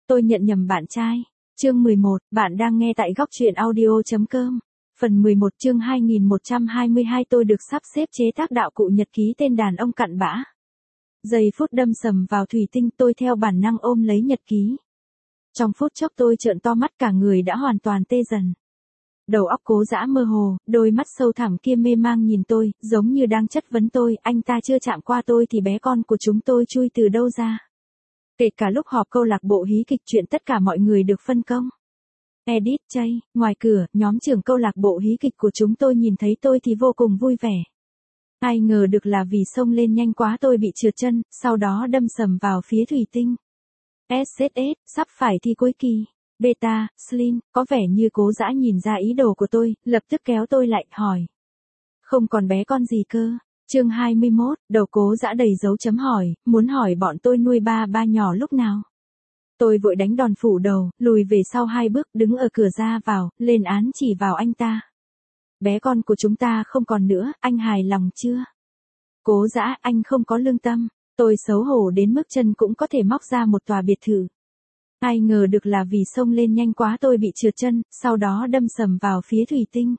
Tôi nhận nhầm bạn trai. Chương 11, bạn đang nghe tại góc truyện audio.com. Phần 11 chương 2122 tôi được sắp xếp chế tác đạo cụ nhật ký tên đàn ông cặn bã. Giây phút đâm sầm vào thủy tinh tôi theo bản năng ôm lấy nhật ký. Trong phút chốc tôi trợn to mắt cả người đã hoàn toàn tê dần. Đầu óc Cố Dã mơ hồ, đôi mắt sâu thẳm kia mê mang nhìn tôi, giống như đang chất vấn tôi, anh ta chưa chạm qua tôi thì bé con của chúng tôi chui từ đâu ra. Kể cả lúc họp câu lạc bộ hí kịch chuyện tất cả mọi người được phân công. Edit chay, ngoài cửa, nhóm trưởng câu lạc bộ hí kịch của chúng tôi nhìn thấy tôi thì vô cùng vui vẻ. Ai ngờ được là vì xông lên nhanh quá tôi bị trượt chân, sau đó đâm sầm vào phía thủy tinh. SSS, sắp phải thi cuối kỳ. Beta, Slim, có vẻ như Cố Dã nhìn ra ý đồ của tôi, lập tức kéo tôi lại, hỏi. Không còn bé con gì cơ. Chương 21, đầu Cố Dã đầy dấu chấm hỏi, muốn hỏi bọn tôi nuôi ba nhỏ lúc nào. Tôi vội đánh đòn phủ đầu, lùi về sau 2 bước, đứng ở cửa ra vào, lên án chỉ vào anh ta. Bé con của chúng ta không còn nữa, anh hài lòng chưa? Cố Dã, anh không có lương tâm. Tôi xấu hổ đến mức chân cũng có thể móc ra một tòa biệt thự. Ai ngờ được là vì xông lên nhanh quá tôi bị trượt chân, sau đó đâm sầm vào phía thủy tinh.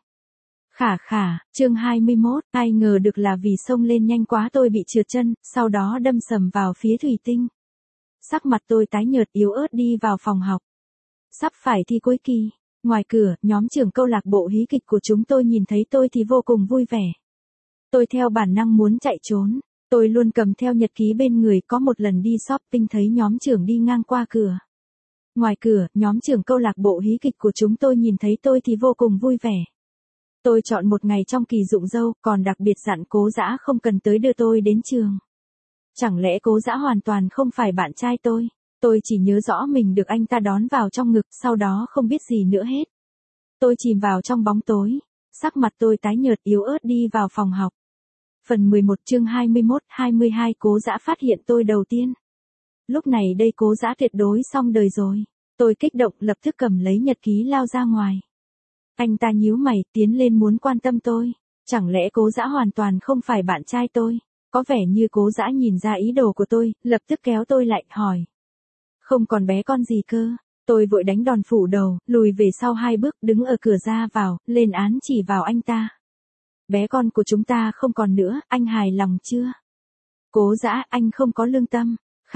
Chương 21, ai ngờ được là vì xông lên nhanh quá tôi bị trượt chân, sau đó đâm sầm vào phía thủy tinh. Sắc mặt tôi tái nhợt yếu ớt đi vào phòng học. Sắp phải thi cuối kỳ. Ngoài cửa, nhóm trưởng câu lạc bộ hí kịch của chúng tôi nhìn thấy tôi thì vô cùng vui vẻ. Tôi theo bản năng muốn chạy trốn. Tôi luôn cầm theo nhật ký bên người, có một lần đi shopping thấy nhóm trưởng đi ngang qua cửa. Ngoài cửa, nhóm trưởng câu lạc bộ hí kịch của chúng tôi nhìn thấy tôi thì vô cùng vui vẻ. Tôi chọn một ngày trong kỳ rụng râu, còn đặc biệt dặn Cố Dã không cần tới đưa tôi đến trường. Chẳng lẽ Cố Dã hoàn toàn không phải bạn trai tôi? Tôi chỉ nhớ rõ mình được anh ta đón vào trong ngực, sau đó không biết gì nữa hết. Tôi chìm vào trong bóng tối. Sắc mặt tôi tái nhợt yếu ớt đi vào phòng học. Phần 11 chương 21-22 Cố Dã phát hiện tôi đầu tiên. Lúc này đây Cố Dã tuyệt đối xong đời rồi. Tôi kích động lập tức cầm lấy nhật ký lao ra ngoài. Anh ta nhíu mày tiến lên muốn quan tâm tôi. Chẳng lẽ Cố Dã hoàn toàn không phải bạn trai tôi? Có vẻ như Cố Dã nhìn ra ý đồ của tôi, lập tức kéo tôi lại, hỏi. Không còn bé con gì cơ. Tôi vội đánh đòn phủ đầu, lùi về sau 2 bước, đứng ở cửa ra vào, lên án chỉ vào anh ta. Bé con của chúng ta không còn nữa, anh hài lòng chưa? Cố Dã, anh không có lương tâm.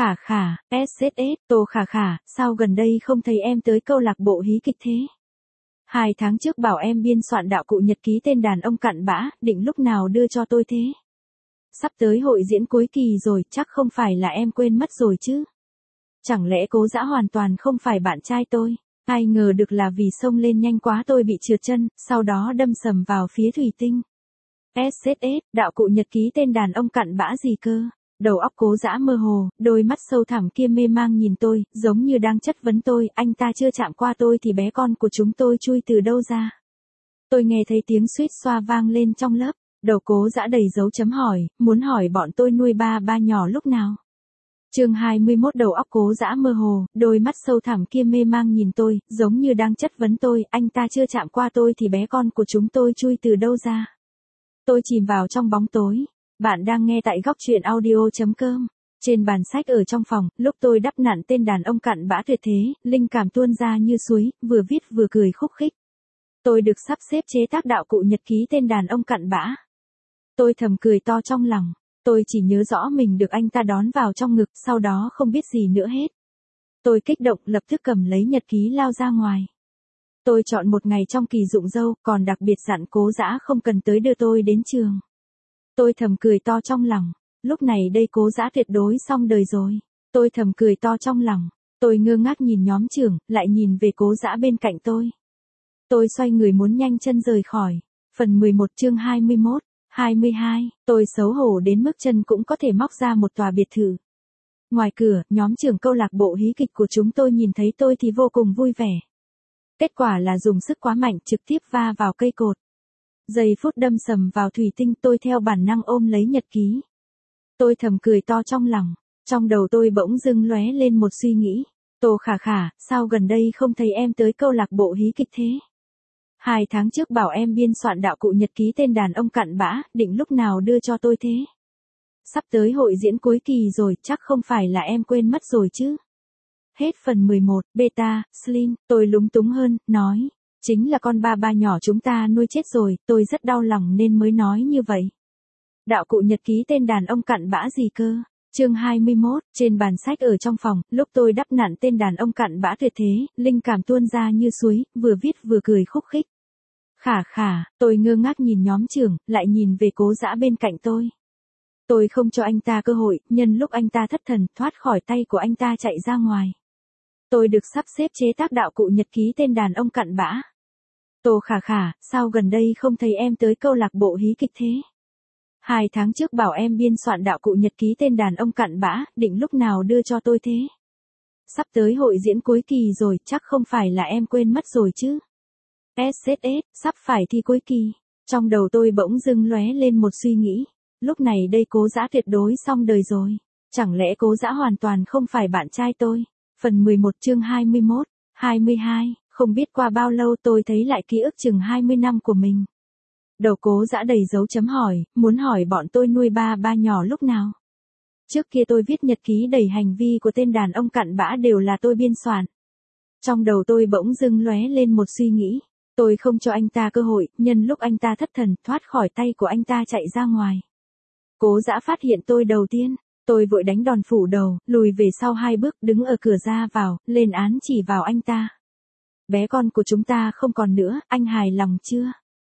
SSS, Tô Khả, sao gần đây không thấy em tới câu lạc bộ hí kịch thế? 2 tháng trước bảo em biên soạn đạo cụ nhật ký tên đàn ông cặn bã, định lúc nào đưa cho tôi thế? Sắp tới hội diễn cuối kỳ rồi, chắc không phải là em quên mất rồi chứ? Chẳng lẽ Cố Dã hoàn toàn không phải bạn trai tôi? Ai ngờ được là vì xông lên nhanh quá tôi bị trượt chân, sau đó đâm sầm vào phía thủy tinh. SSS, đạo cụ nhật ký tên đàn ông cặn bã gì cơ? Đầu óc Cố Dã mơ hồ, đôi mắt sâu thẳm kia mê mang nhìn tôi, giống như đang chất vấn tôi, anh ta chưa chạm qua tôi thì bé con của chúng tôi chui từ đâu ra. Tôi nghe thấy tiếng suýt xoa vang lên trong lớp, đầu Cố Dã đầy dấu chấm hỏi, muốn hỏi bọn tôi nuôi ba nhỏ lúc nào. Chương 21 đầu óc Cố Dã mơ hồ, đôi mắt sâu thẳm kia mê mang nhìn tôi, giống như đang chất vấn tôi, anh ta chưa chạm qua tôi thì bé con của chúng tôi chui từ đâu ra. Tôi chìm vào trong bóng tối. Bạn đang nghe tại góc truyện audio.com. Trên bàn sách ở trong phòng, lúc tôi đắp nặn tên đàn ông cặn bã tuyệt thế, linh cảm tuôn ra như suối, vừa viết vừa cười khúc khích. Tôi được sắp xếp chế tác đạo cụ nhật ký tên đàn ông cặn bã. Tôi thầm cười to trong lòng. Tôi chỉ nhớ rõ mình được anh ta đón vào trong ngực, sau đó không biết gì nữa hết. Tôi kích động lập tức cầm lấy nhật ký lao ra ngoài. Tôi chọn một ngày trong kỳ rụng râu, còn đặc biệt dặn Cố Dã không cần tới đưa tôi đến trường. Tôi thầm cười to trong lòng. Lúc này đây Cố Dã tuyệt đối xong đời rồi. Tôi thầm cười to trong lòng. Tôi ngơ ngác nhìn nhóm trưởng, lại nhìn về Cố Dã bên cạnh tôi. Tôi xoay người muốn nhanh chân rời khỏi. Phần 11 chương 21-22, tôi xấu hổ đến mức chân cũng có thể móc ra một tòa biệt thự. Ngoài cửa, nhóm trưởng câu lạc bộ hí kịch của chúng tôi nhìn thấy tôi thì vô cùng vui vẻ. Kết quả là dùng sức quá mạnh trực tiếp va vào cây cột. Giây phút đâm sầm vào thủy tinh tôi theo bản năng ôm lấy nhật ký. Tôi thầm cười to trong lòng. Trong đầu tôi bỗng dưng lóe lên một suy nghĩ. Tô Khả, sao gần đây không thấy em tới câu lạc bộ hí kịch thế? 2 tháng trước bảo em biên soạn đạo cụ nhật ký tên đàn ông cặn bã, định lúc nào đưa cho tôi thế? Sắp tới hội diễn cuối kỳ rồi, chắc không phải là em quên mất rồi chứ? Hết phần 11, beta, Slim, tôi lúng túng hơn, nói. Chính là con ba ba nhỏ chúng ta nuôi chết rồi, tôi rất đau lòng nên mới nói như vậy. Đạo cụ nhật ký tên đàn ông cặn bã gì cơ? Chương 21, trên bàn sách ở trong phòng, lúc tôi đắp nặn tên đàn ông cặn bã tuyệt thế, linh cảm tuôn ra như suối, vừa viết vừa cười khúc khích. Khả khả, tôi ngơ ngác nhìn nhóm trưởng, lại nhìn về Cố Dã bên cạnh tôi. Tôi không cho anh ta cơ hội, nhân lúc anh ta thất thần, thoát khỏi tay của anh ta chạy ra ngoài. Tôi được sắp xếp chế tác đạo cụ nhật ký tên đàn ông cặn bã. Tô khả khả, sao gần đây không thấy em tới câu lạc bộ hí kịch thế? 2 tháng trước bảo em biên soạn đạo cụ nhật ký tên đàn ông cặn bã, định lúc nào đưa cho tôi thế? Sắp tới hội diễn cuối kỳ rồi, chắc không phải là em quên mất rồi chứ? SZS, sắp phải thi cuối kỳ. Trong đầu tôi bỗng dưng lóe lên một suy nghĩ. Lúc này đây Cố Dã tuyệt đối xong đời rồi. Chẳng lẽ Cố Dã hoàn toàn không phải bạn trai tôi? Phần 11 chương 21, 22, không biết qua bao lâu tôi thấy lại ký ức chừng 20 năm của mình. Đầu Cố Dã đầy dấu chấm hỏi, muốn hỏi bọn tôi nuôi ba ba nhỏ lúc nào. Trước kia tôi viết nhật ký đầy hành vi của tên đàn ông cặn bã đều là tôi biên soạn. Trong đầu tôi bỗng dưng lóe lên một suy nghĩ. Tôi không cho anh ta cơ hội, nhân lúc anh ta thất thần, thoát khỏi tay của anh ta chạy ra ngoài. Cố Dã phát hiện tôi đầu tiên. Tôi vội đánh đòn phủ đầu, lùi về sau 2 bước, đứng ở cửa ra vào, lên án chỉ vào anh ta. Bé con của chúng ta không còn nữa, anh hài lòng chưa?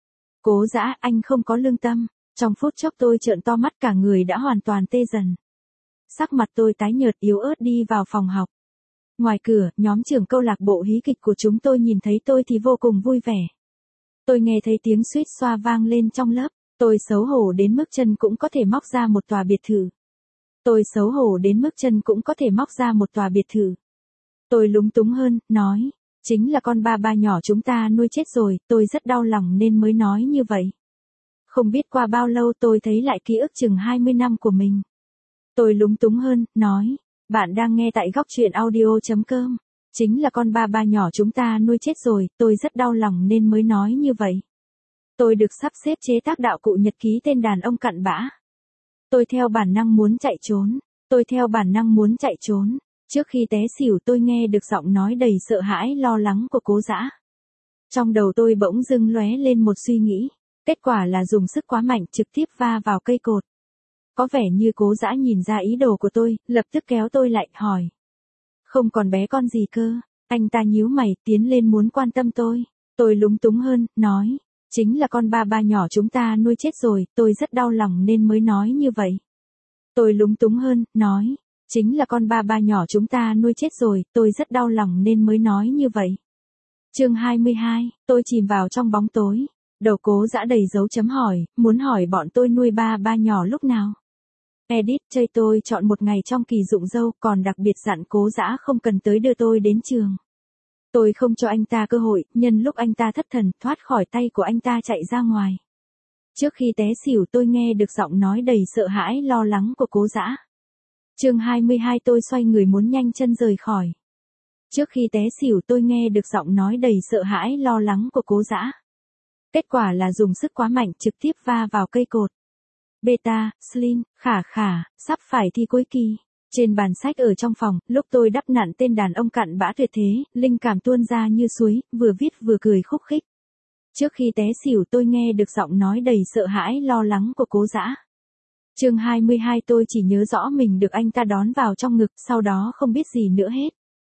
Cố Dã, anh không có lương tâm. Trong phút chốc tôi trợn to mắt, cả người đã hoàn toàn tê dần. Sắc mặt tôi tái nhợt yếu ớt đi vào phòng học. Ngoài cửa, nhóm trưởng câu lạc bộ hí kịch của chúng tôi nhìn thấy tôi thì vô cùng vui vẻ. Tôi nghe thấy tiếng suýt xoa vang lên trong lớp. Tôi xấu hổ đến mức chân cũng có thể móc ra một tòa biệt thự. Tôi xấu hổ đến mức chân cũng có thể móc ra một tòa biệt thự. Tôi lúng túng hơn, nói. Chính là con ba ba nhỏ chúng ta nuôi chết rồi, tôi rất đau lòng nên mới nói như vậy. Không biết qua bao lâu tôi thấy lại ký ức chừng 20 năm của mình. Tôi lúng túng hơn, nói. Bạn đang nghe tại góc truyện audio.com. Chính là con ba ba nhỏ chúng ta nuôi chết rồi, tôi rất đau lòng nên mới nói như vậy. Tôi được sắp xếp chế tác đạo cụ nhật ký tên đàn ông cặn bã. Tôi theo bản năng muốn chạy trốn. Tôi theo bản năng muốn chạy trốn. Trước khi té xỉu tôi nghe được giọng nói đầy sợ hãi lo lắng của Cố Dã. Trong đầu tôi bỗng dưng lóe lên một suy nghĩ. Kết quả là dùng sức quá mạnh trực tiếp va vào cây cột. Có vẻ như Cố Dã nhìn ra ý đồ của tôi, lập tức kéo tôi lại, hỏi. Không còn bé con gì cơ? Anh ta nhíu mày, tiến lên muốn quan tâm tôi. Tôi lúng túng hơn, nói. Chính là con ba ba nhỏ chúng ta nuôi chết rồi, tôi rất đau lòng nên mới nói như vậy. Tôi lúng túng hơn, nói. Chính là con ba ba nhỏ chúng ta nuôi chết rồi, tôi rất đau lòng nên mới nói như vậy. Chương 22, tôi chìm vào trong bóng tối. Đầu Cố Dã đầy dấu chấm hỏi, muốn hỏi bọn tôi nuôi ba ba nhỏ lúc nào. Edit, chơi tôi chọn một ngày trong kỳ rụng râu, còn đặc biệt dặn Cố Dã không cần tới đưa tôi đến trường. Tôi không cho anh ta cơ hội, nhân lúc anh ta thất thần, thoát khỏi tay của anh ta chạy ra ngoài. Trước khi té xỉu tôi nghe được giọng nói đầy sợ hãi lo lắng của Cố Dã. Chương 22 tôi xoay người muốn nhanh chân rời khỏi. Trước khi té xỉu tôi nghe được giọng nói đầy sợ hãi lo lắng của Cố Dã. Kết quả là dùng sức quá mạnh trực tiếp va vào cây cột. Beta, Slim, khả khả, sắp phải thi cuối kỳ. Trên bàn sách ở trong phòng, lúc tôi đắp nặn tên đàn ông cặn bã tuyệt thế, linh cảm tuôn ra như suối, vừa viết vừa cười khúc khích. Trước khi té xỉu tôi nghe được giọng nói đầy sợ hãi lo lắng của Cố Dã. Chương 22 tôi chỉ nhớ rõ mình được anh ta đón vào trong ngực, sau đó không biết gì nữa hết.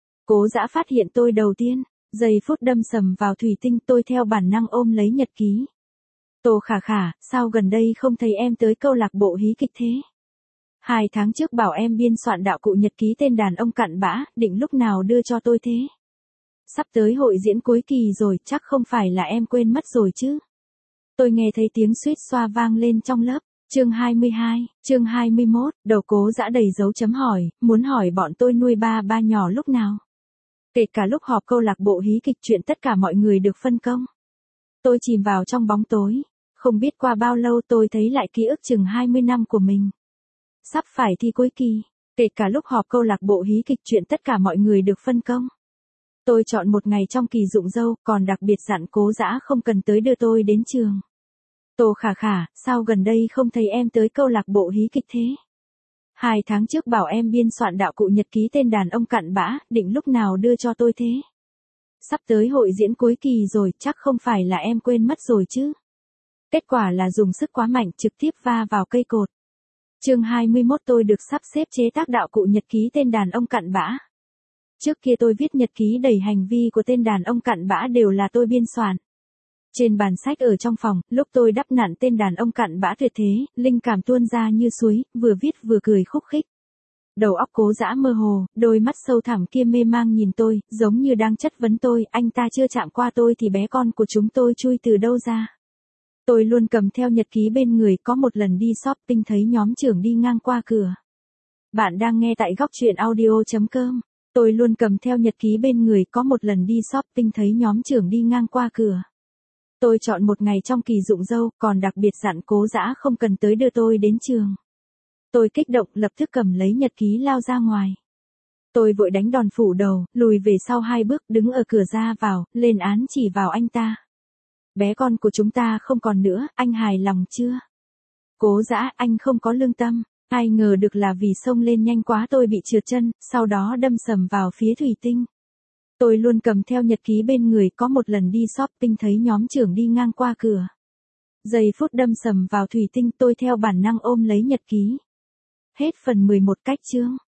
Cố Dã phát hiện tôi đầu tiên, giây phút đâm sầm vào thủy tinh tôi theo bản năng ôm lấy nhật ký. Tô khả khả, sao gần đây không thấy em tới câu lạc bộ hí kịch thế? 2 tháng trước bảo em biên soạn đạo cụ nhật ký tên đàn ông cặn bã, định lúc nào đưa cho tôi thế? Sắp tới hội diễn cuối kỳ rồi, chắc không phải là em quên mất rồi chứ? Tôi nghe thấy tiếng suýt xoa vang lên trong lớp. Chương 22, chương 21, đầu Cố Dã đầy dấu chấm hỏi, muốn hỏi bọn tôi nuôi ba ba nhỏ lúc nào? Kể cả lúc họp câu lạc bộ hí kịch chuyện tất cả mọi người được phân công. Tôi chìm vào trong bóng tối. Không biết qua bao lâu tôi thấy lại ký ức chừng 20 năm của mình. Sắp phải thi cuối kỳ. Kể cả lúc họp câu lạc bộ hí kịch chuyện tất cả mọi người được phân công. Tôi chọn một ngày trong kỳ rụng râu, còn đặc biệt dặn Cố Dã không cần tới đưa tôi đến trường. Tô khả khả, sao gần đây không thấy em tới câu lạc bộ hí kịch thế? 2 tháng trước bảo em biên soạn đạo cụ nhật ký tên đàn ông cặn bã, định lúc nào đưa cho tôi thế? Sắp tới hội diễn cuối kỳ rồi, chắc không phải là em quên mất rồi chứ? Kết quả là dùng sức quá mạnh trực tiếp va vào cây cột. Chương 21 tôi được sắp xếp chế tác đạo cụ nhật ký tên đàn ông cặn bã. Trước kia tôi viết nhật ký đầy hành vi của tên đàn ông cặn bã đều là tôi biên soạn. Trên bàn sách ở trong phòng, lúc tôi đắp nặn tên đàn ông cặn bã tuyệt thế, linh cảm tuôn ra như suối, vừa viết vừa cười khúc khích. Đầu óc Cố Dã mơ hồ, đôi mắt sâu thẳm kia mê mang nhìn tôi, giống như đang chất vấn tôi, anh ta chưa chạm qua tôi thì bé con của chúng tôi chui từ đâu ra. Tôi luôn cầm theo nhật ký bên người, có một lần đi shopping thấy nhóm trưởng đi ngang qua cửa. Bạn đang nghe tại góc truyện audio.com. Tôi luôn cầm theo nhật ký bên người, có một lần đi shopping thấy nhóm trưởng đi ngang qua cửa. Tôi chọn một ngày trong kỳ rụng râu, còn đặc biệt dặn Cố Dã không cần tới đưa tôi đến trường. Tôi kích động lập tức cầm lấy nhật ký lao ra ngoài. Tôi vội đánh đòn phủ đầu, lùi về sau 2 bước, đứng ở cửa ra vào, lên án chỉ vào anh ta. Bé con của chúng ta không còn nữa, anh hài lòng chưa? Cố Dã, anh không có lương tâm. Ai ngờ được là vì xông lên nhanh quá tôi bị trượt chân, sau đó đâm sầm vào phía thủy tinh. Tôi luôn cầm theo nhật ký bên người, có một lần đi shopping thấy nhóm trưởng đi ngang qua cửa. Giây phút đâm sầm vào thủy tinh tôi theo bản năng ôm lấy nhật ký. Hết phần 11 cách chương.